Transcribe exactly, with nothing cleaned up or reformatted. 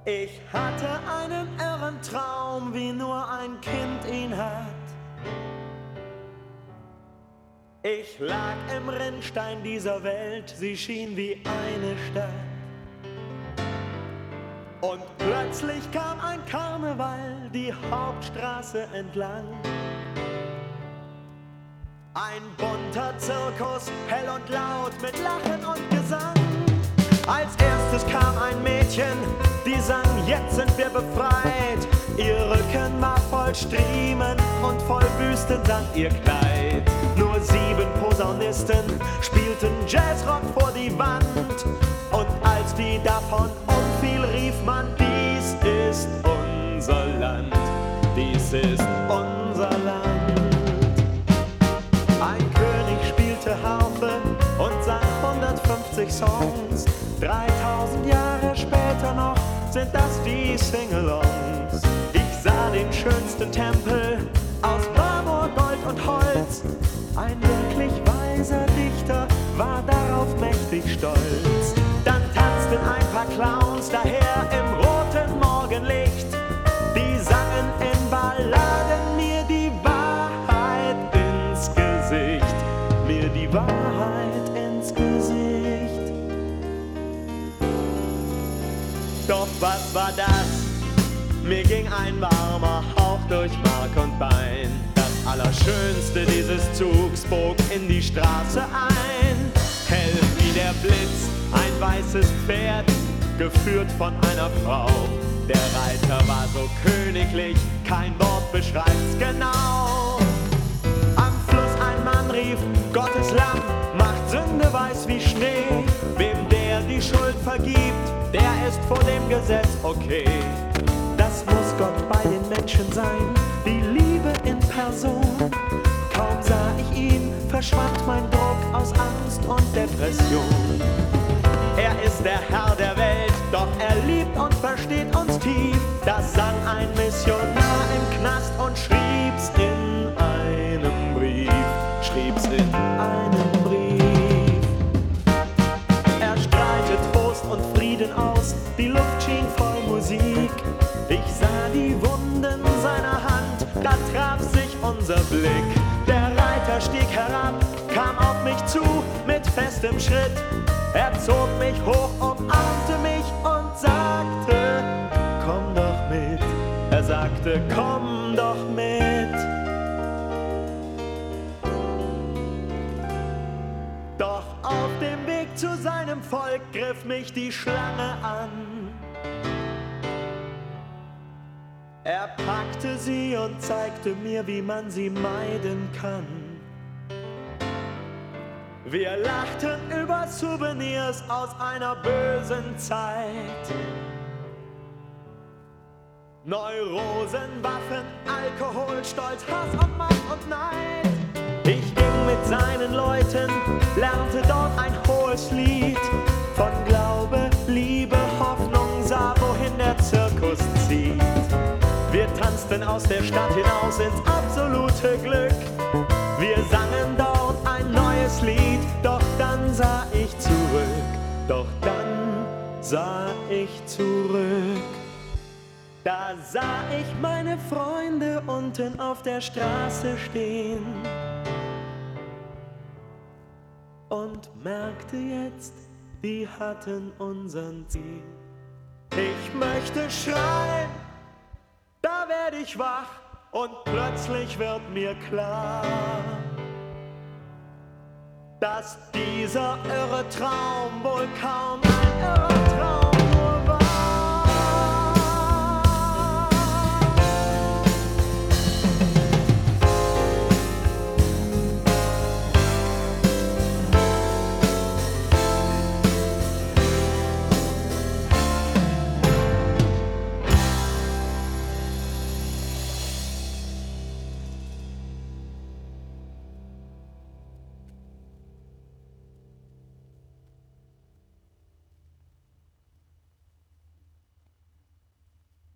Ich hatte einen irren Traum, wie nur ein Kind ihn hat. Ich lag im Rinnstein dieser Welt, sie schien wie eine Stadt. Und plötzlich kam ein Karneval die Hauptstraße entlang. Ein bunter Zirkus, hell und laut, mit Lachen und Gesang. Als erstes kam ein Mädchen, die sang, jetzt sind wir befreit. Ihr Rücken war voll Striemen und voll Büsten sang ihr Kleid. Nur sieben Posaunisten spielten Jazzrock vor die Wand. Und als die davon umfiel, rief man, dies ist unser Land, dies ist unser Land. Ein König spielte Harfe und sang hundertfünfzig Songs. dreitausend Jahre später noch sind das die Singalongs. Ich sah den schönsten Tempel aus Marmor, Gold und Holz. Ein wirklich weiser Dichter war darauf mächtig stolz. Dann tanzten ein paar Clowns daher im roten Morgenlicht. Die sangen in Balladen mir die Wahrheit ins Gesicht, mir die Wahrheit ins Gesicht. Doch was war das? Mir ging ein warmer Hauch durch Mark und Bein. Das Allerschönste dieses Zugs bog in die Straße ein. Hell wie der Blitz, ein weißes Pferd, geführt von einer Frau. Der Reiter war so königlich, kein Wort beschreibt's genau. Am Fluss ein Mann rief, Gottes Lamm macht Sünde weiß wie Schnee. Wem der die Schuld vergibt, der ist vor dem Gesetz okay. Das muss Gott bei den Menschen sein, die Liebe in Person. Kaum sah ich ihn, verschwand mein Druck aus Angst und Depression. Er ist der Herr der Welt, doch er liebt und versteht uns tief. Das sang ein Missionar im Knast und schrieb's in einem Brief, schrieb's in einem Brief. Er strahlte Trost und Frieden aus, die Luft schien voll Musik. Ich sah die Wunden seiner Hand, da traf sich unser Blick. Der Reiter stieg herab, kam auf mich zu mit festem Schritt. Er zog mich hoch, umarmte mich und sagte, komm doch mit. Er sagte, komm doch mit. Doch auf dem Weg zu seinem Volk griff mich die Schlange an. Er packte sie und zeigte mir, wie man sie meiden kann. Wir lachten über Souvenirs aus einer bösen Zeit. Neurosen, Waffen, Alkohol, Stolz, Hass und Macht und Neid. Ich ging mit seinen Leuten, lernte dort ein hohes Lied von Glaube, Liebe, Hoffnung, sah, wohin der Zirkus zieht. Wir tanzten aus der Stadt hinaus ins absolute Glück. Wir sangen dort ein neues Lied, doch dann sah ich zurück, doch dann sah ich zurück. Da sah ich meine Freunde unten auf der Straße stehen und merkte jetzt, die hatten unseren Ziel. Ich möchte schreien, da werd ich wach und plötzlich wird mir klar, dass dieser irre Traum wohl kaum ein irrer Traum